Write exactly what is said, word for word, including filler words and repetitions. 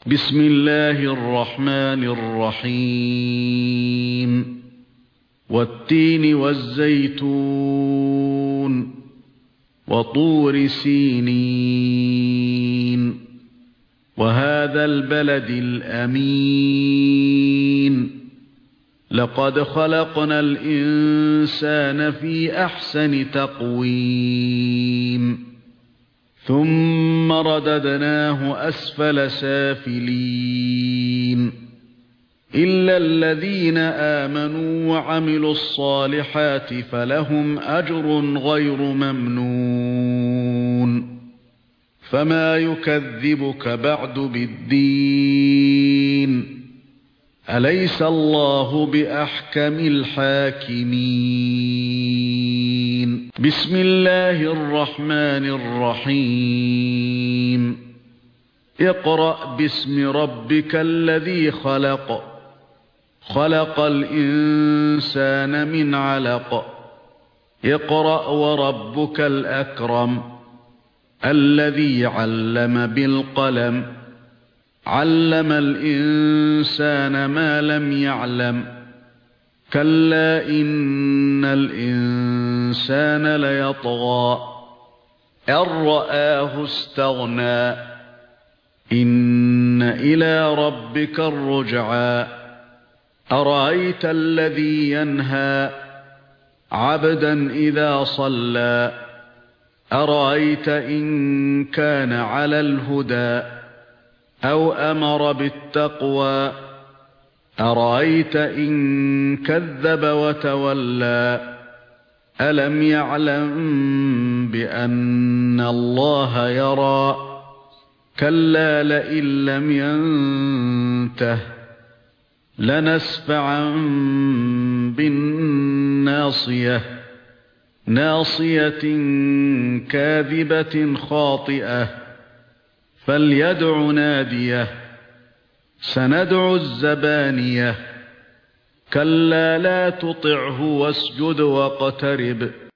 بسم الله الرحمن الرحيم والتين والزيتون وطور سينين وهذا البلد الأمين لقد خلقنا الإنسان في أحسن تقويم ثم رددناه أسفل سافلين إلا الذين آمنوا وعملوا الصالحات فلهم أجر غير ممنون فما يكذبك بعد بالدين أليس الله بأحكم الحاكمين بسم الله الرحمن الرحيم اقرأ باسم ربك الذي خلق خلق الإنسان من علق اقرأ وربك الأكرم الذي علم بالقلم علم الإنسان ما لم يعلم كلا إن الإنسان ليطغى أن رآه استغنى إن إلى ربك الرجعى أرأيت الذي ينهى عبدا إذا صلى أرأيت إن كان على الهدى أو أمر بالتقوى أرأيت إن كذب وتولى ألم يعلم بأن الله يرى كلا لئن لم ينته لنسفعا بالناصية ناصية كاذبة خاطئة فليدع ناديه سندع الزبانية كلا لا تطعه واسجد واقترب